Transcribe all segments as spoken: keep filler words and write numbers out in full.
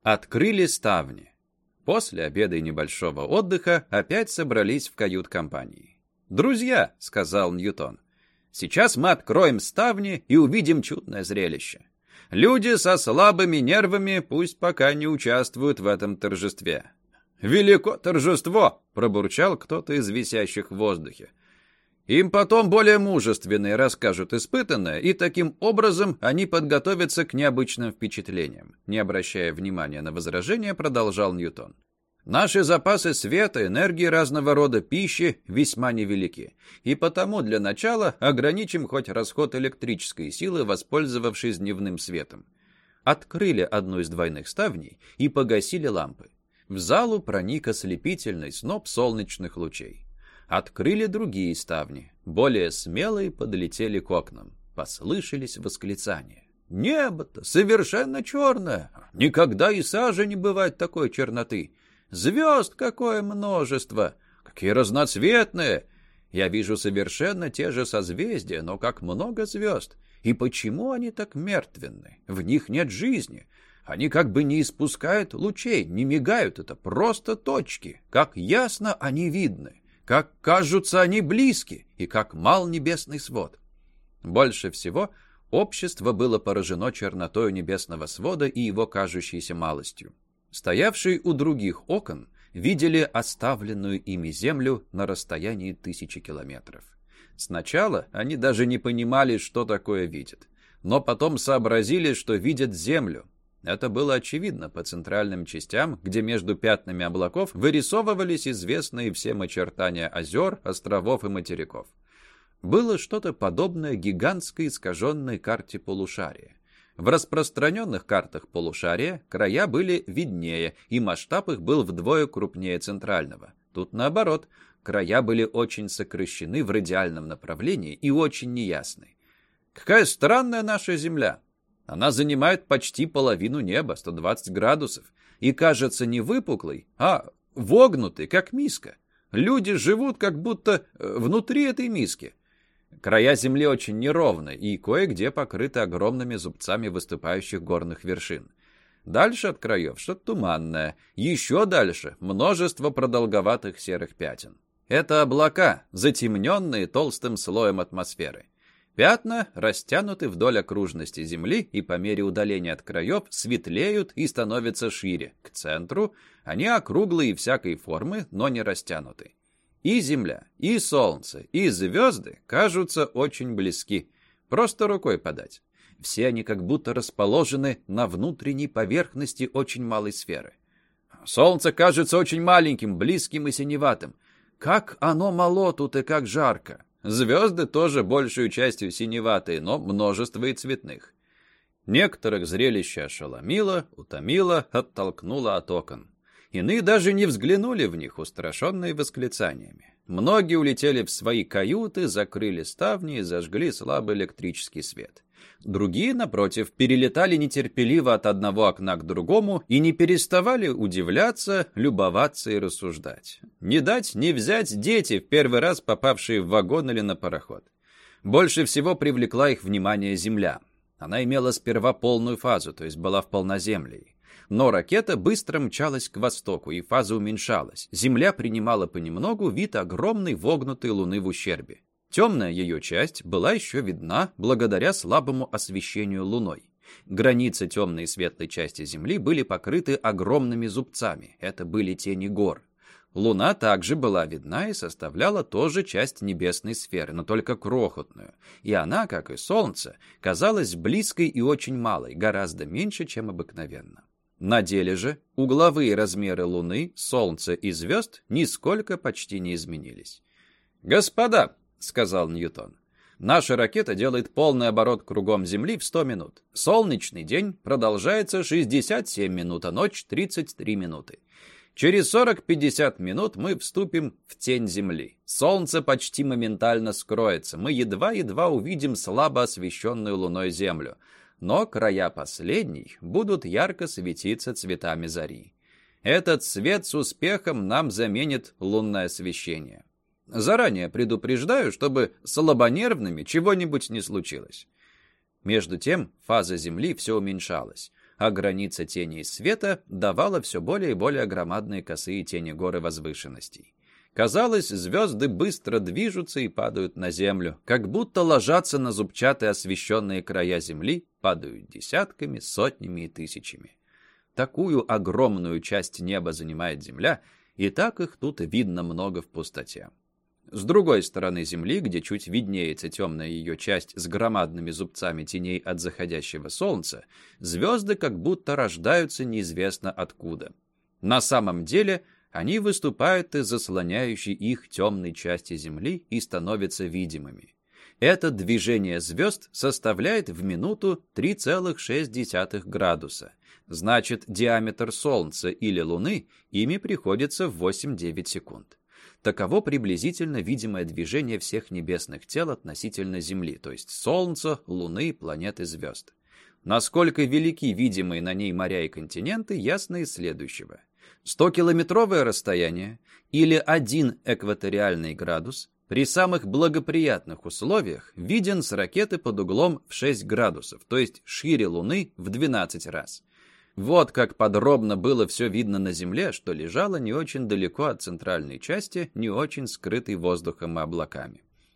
Открыли ставни. После обеда и небольшого отдыха опять собрались в кают-компании. «Друзья», — сказал Ньютон, — «сейчас мы откроем ставни и увидим чудное зрелище. Люди со слабыми нервами пусть пока не участвуют в этом торжестве». «Велико торжество!» — пробурчал кто-то из висящих в воздухе. «Им потом более мужественные расскажут испытанное, и таким образом они подготовятся к необычным впечатлениям». Не обращая внимания на возражения, продолжал Ньютон. «Наши запасы света, энергии, разного рода пищи весьма невелики, и потому для начала ограничим хоть расход электрической силы, воспользовавшись дневным светом». Открыли одну из двойных ставней и погасили лампы. В залу проник ослепительный сноп солнечных лучей. Открыли другие ставни. Более смелые подлетели к окнам. Послышались восклицания. «Небо-то совершенно черное! Никогда и сажи не бывает такой черноты! Звезд какое множество! Какие разноцветные! Я вижу совершенно те же созвездия, но как много звезд! И почему они так мертвенны? В них нет жизни!» Они как бы не испускают лучей, не мигают, это просто точки. Как ясно они видны, как кажутся они близки, и как мал небесный свод. Больше всего общество было поражено чернотою небесного свода и его кажущейся малостью. Стоявшие у других окон видели оставленную ими землю на расстоянии тысячи километров. Сначала они даже не понимали, что такое видят, но потом сообразили, что видят землю. Это было очевидно по центральным частям, где между пятнами облаков вырисовывались известные всем очертания озер, островов и материков. Было что-то подобное гигантской искаженной карте полушария. В распространенных картах полушария края были виднее, и масштаб их был вдвое крупнее центрального. Тут наоборот, края были очень сокращены в радиальном направлении и очень неясны. «Какая странная наша Земля! Она занимает почти половину неба, сто двадцать градусов, и кажется не выпуклой, а вогнутой, как миска. Люди живут как будто внутри этой миски. Края земли очень неровны и кое-где покрыты огромными зубцами выступающих горных вершин. Дальше от краев что-то туманное, еще дальше множество продолговатых серых пятен. Это облака, затемненные толстым слоем атмосферы. Пятна растянуты вдоль окружности Земли и по мере удаления от краев светлеют и становятся шире. К центру они округлые всякой формы, но не растянуты. И Земля, и Солнце, и звезды кажутся очень близки. Просто рукой подать. Все они как будто расположены на внутренней поверхности очень малой сферы. Солнце кажется очень маленьким, близким и синеватым. Как оно мало тут и как жарко. Звезды тоже большую частью синеватые, но множество и цветных. Некоторых зрелище ошеломило, утомило, оттолкнуло от окон. Иные даже не взглянули в них, устрашенные восклицаниями. Многие улетели в свои каюты, закрыли ставни и зажгли слабый электрический свет. Другие, напротив, перелетали нетерпеливо от одного окна к другому и не переставали удивляться, любоваться и рассуждать. Не дать, не взять дети, в первый раз попавшие в вагон или на пароход. Больше всего привлекла их внимание Земля. Она имела сперва полную фазу, то есть была в полноземле. Но ракета быстро мчалась к востоку, и фаза уменьшалась. Земля принимала понемногу вид огромной вогнутой луны в ущербе. Темная ее часть была еще видна благодаря слабому освещению луной. Границы темной и светлой части Земли были покрыты огромными зубцами. Это были тени гор. Луна также была видна и составляла тоже часть небесной сферы, но только крохотную. И она, как и Солнце, казалась близкой и очень малой, гораздо меньше, чем обыкновенно. На деле же угловые размеры Луны, Солнца и звезд нисколько почти не изменились. «Господа!» — сказал Ньютон. «Наша ракета делает полный оборот кругом Земли в сто минут. Солнечный день продолжается шестьдесят семь минут, а ночь тридцать три минуты. Через сорок-пятьдесят минут мы вступим в тень Земли. Солнце почти моментально скроется. Мы едва-едва увидим слабо освещенную Луной Землю. Но края последней будут ярко светиться цветами зари. Этот свет с успехом нам заменит лунное освещение. Заранее предупреждаю, чтобы с слабонервными чего-нибудь не случилось». Между тем фаза Земли все уменьшалась. а граница тени и света давала все более и более громадные косые тени горы возвышенностей. Казалось, звезды быстро движутся и падают на землю, как будто ложатся на зубчатые освещенные края земли, падают десятками, сотнями и тысячами. Такую огромную часть неба занимает земля, и так их тут видно много в пустоте. С другой стороны земли, где чуть виднеется темная ее часть с громадными зубцами теней от заходящего солнца, звезды как будто рождаются неизвестно откуда. На самом деле они выступают из заслоняющей их темной части земли и становятся видимыми. Это движение звезд составляет в минуту три целых шесть десятых градуса. Значит, диаметр Солнца или Луны ими приходится в восемь-девять секунд. Таково приблизительно видимое движение всех небесных тел относительно Земли, то есть Солнца, Луны, планет и звезд. Насколько велики видимые на ней моря и континенты, ясно из следующего. сто-километровое расстояние или один экваториальный градус при самых благоприятных условиях виден с ракеты под углом в шесть градусов, то есть шире Луны в двенадцать раз. Вот как подробно было все видно на Земле, что лежало не очень далеко от центральной части, не очень скрытой воздухом и облаками.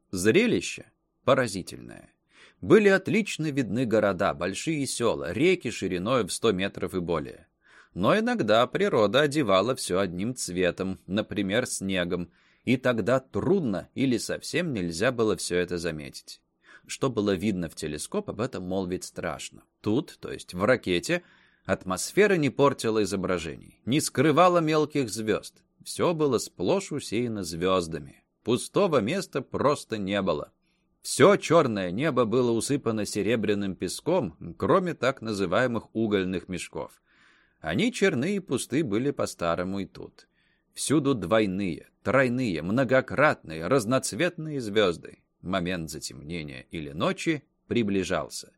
Зрелище поразительное. Были отлично видны города, большие села, реки шириной в сто метров и более. Но иногда природа одевала все одним цветом, например, снегом, и тогда трудно или совсем нельзя было все это заметить. Что было видно в телескоп, об этом молвить страшно. Тут, то есть в ракете, атмосфера не портила изображений, не скрывала мелких звезд. Все было сплошь усеяно звездами. Пустого места просто не было. Все черное небо было усыпано серебряным песком, кроме так называемых угольных мешков. Они черны и пусты были по-старому и тут. Всюду двойные, тройные, многократные, разноцветные звезды. Момент затемнения или ночи приближался.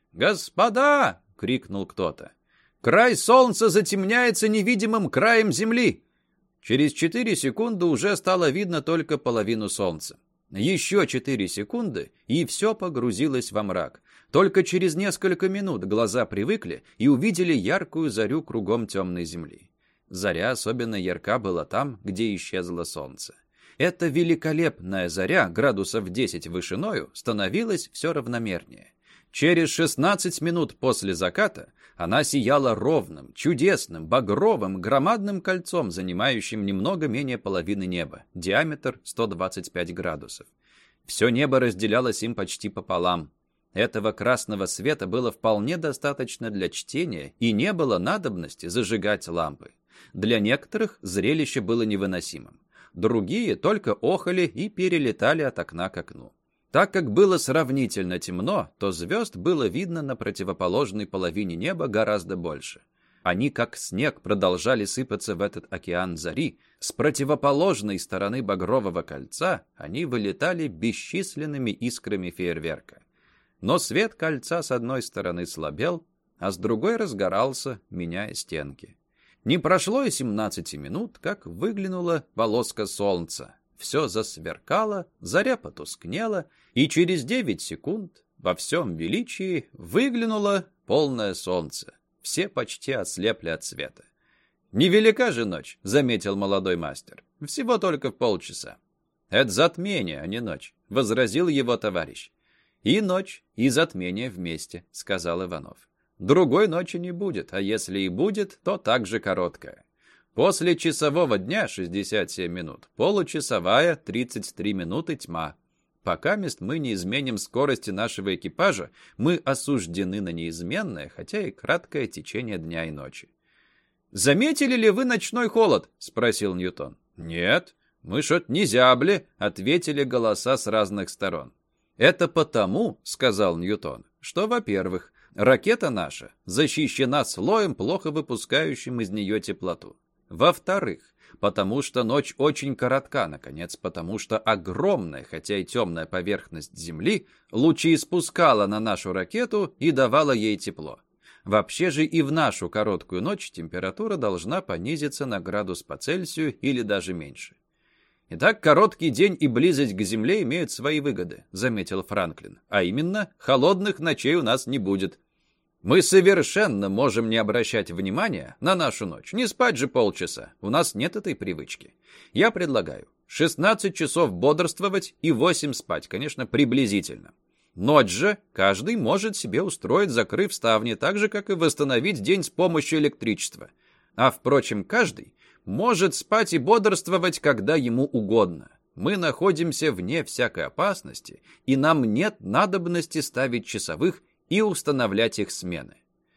«Господа!» — крикнул кто-то. «Край солнца затемняется невидимым краем земли!» Через четыре секунды уже стало видно только половину солнца. Еще четыре секунды, и все погрузилось во мрак. Только через несколько минут глаза привыкли и увидели яркую зарю кругом темной земли. Заря особенно ярка была там, где исчезло солнце. Эта великолепная заря, градусов десять вышиною, становилась все равномернее. Через шестнадцать минут после заката она сияла ровным, чудесным, багровым, громадным кольцом, занимающим немного менее половины неба, диаметр сто двадцать пять градусов. Все небо разделялось им почти пополам. Этого красного света было вполне достаточно для чтения, и не было надобности зажигать лампы. Для некоторых зрелище было невыносимым. Другие только охали и перелетали от окна к окну. Так как было сравнительно темно, то звезд было видно на противоположной половине неба гораздо больше. Они, как снег, продолжали сыпаться в этот океан зари. С противоположной стороны багрового кольца они вылетали бесчисленными искрами фейерверка. Но свет кольца с одной стороны слабел, а с другой разгорался, меняя стенки. Не прошло и семнадцати минут, как выглянула полоска солнца. Все засверкало, заря потускнела, и через девять секунд во всем величии выглянуло полное солнце. Все почти ослепли от света. «Невелика же ночь», — заметил молодой мастер. «Всего только в полчаса». «Это затмение, а не ночь», — возразил его товарищ. «И ночь, и затмение вместе», — сказал Иванов. «Другой ночи не будет, а если и будет, то так же короткая. После часового дня шестьдесят семь минут, получасовая тридцать три минуты тьма. Пока мест мы не изменим скорости нашего экипажа, мы осуждены на неизменное, хотя и краткое течение дня и ночи». «Заметили ли вы ночной холод?» — спросил Ньютон. «Нет, мы что-то не зябли», — ответили голоса с разных сторон. «Это потому, — сказал Ньютон, — что, во-первых, ракета наша защищена слоем, плохо выпускающим из нее теплоту. Во-вторых, потому что ночь очень коротка, наконец, потому что огромная, хотя и темная поверхность Земли лучи испускала на нашу ракету и давала ей тепло. Вообще же и в нашу короткую ночь температура должна понизиться на градус по Цельсию или даже меньше. «Итак, короткий день и близость к Земле имеют свои выгоды», — заметил Франклин. «А именно, холодных ночей у нас не будет». Мы совершенно можем не обращать внимания на нашу ночь. Не спать же полчаса. У нас нет этой привычки. Я предлагаю шестнадцать часов бодрствовать и восемь спать, конечно, приблизительно. Ночь же каждый может себе устроить, закрыв ставни, так же, как и восстановить день с помощью электричества. А, впрочем, каждый может спать и бодрствовать, когда ему угодно. Мы находимся вне всякой опасности, и нам нет надобности ставить часовых и установлять их смены.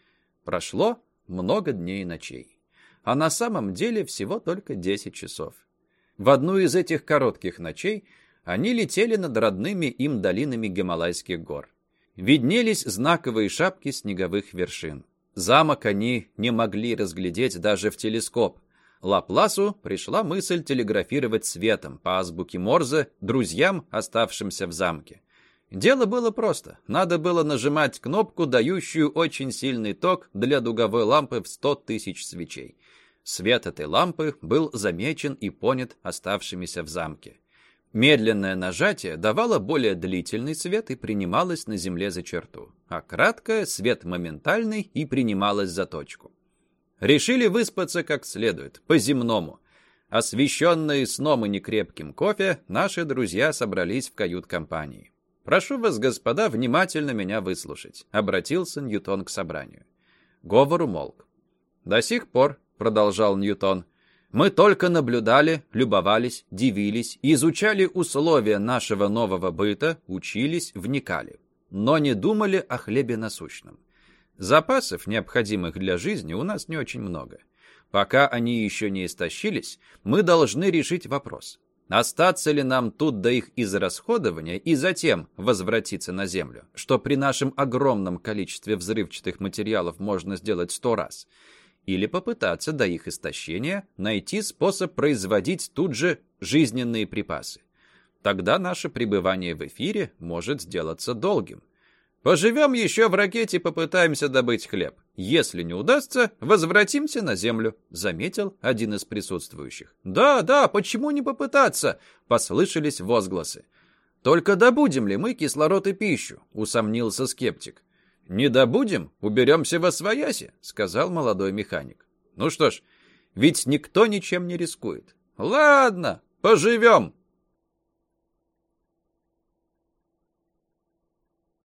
Прошло много дней и ночей, а на самом деле всего только десять часов. В одну из этих коротких ночей они летели над родными им долинами Гималайских гор. Виднелись знаковые шапки снеговых вершин. Замок они не могли разглядеть даже в телескоп. Лапласу пришла мысль телеграфировать светом по азбуке Морзе друзьям, оставшимся в замке. Дело было просто. Надо было нажимать кнопку, дающую очень сильный ток для дуговой лампы в сто тысяч свечей. Свет этой лампы был замечен и понят оставшимися в замке. Медленное нажатие давало более длительный свет и принималось на земле за черту, а краткое — свет моментальный и принималось за точку. Решили выспаться как следует, по-земному. Освещенные сном и некрепким кофе, наши друзья собрались в кают-компании. «Прошу вас, господа, внимательно меня выслушать», — обратился Ньютон к собранию. Говор умолк. «До сих пор», — продолжал Ньютон, — «мы только наблюдали, любовались, дивились, изучали условия нашего нового быта, учились, вникали, но не думали о хлебе насущном. Запасов, необходимых для жизни, у нас не очень много. Пока они еще не истощились, мы должны решить вопрос, остаться ли нам тут до их израсходования и затем возвратиться на Землю, что при нашем огромном количестве взрывчатых материалов можно сделать сто раз, или попытаться до их истощения найти способ производить тут же жизненные припасы. Тогда наше пребывание в эфире может сделаться долгим. Поживем еще в ракете, попытаемся добыть хлеб. Если не удастся, возвратимся на Землю», — заметил один из присутствующих. «Да, да, почему не попытаться?» — послышались возгласы. «Только добудем ли мы кислород и пищу?» — усомнился скептик. «Не добудем, уберемся восвояси», — сказал молодой механик. «Ну что ж, ведь никто ничем не рискует». «Ладно, поживем»,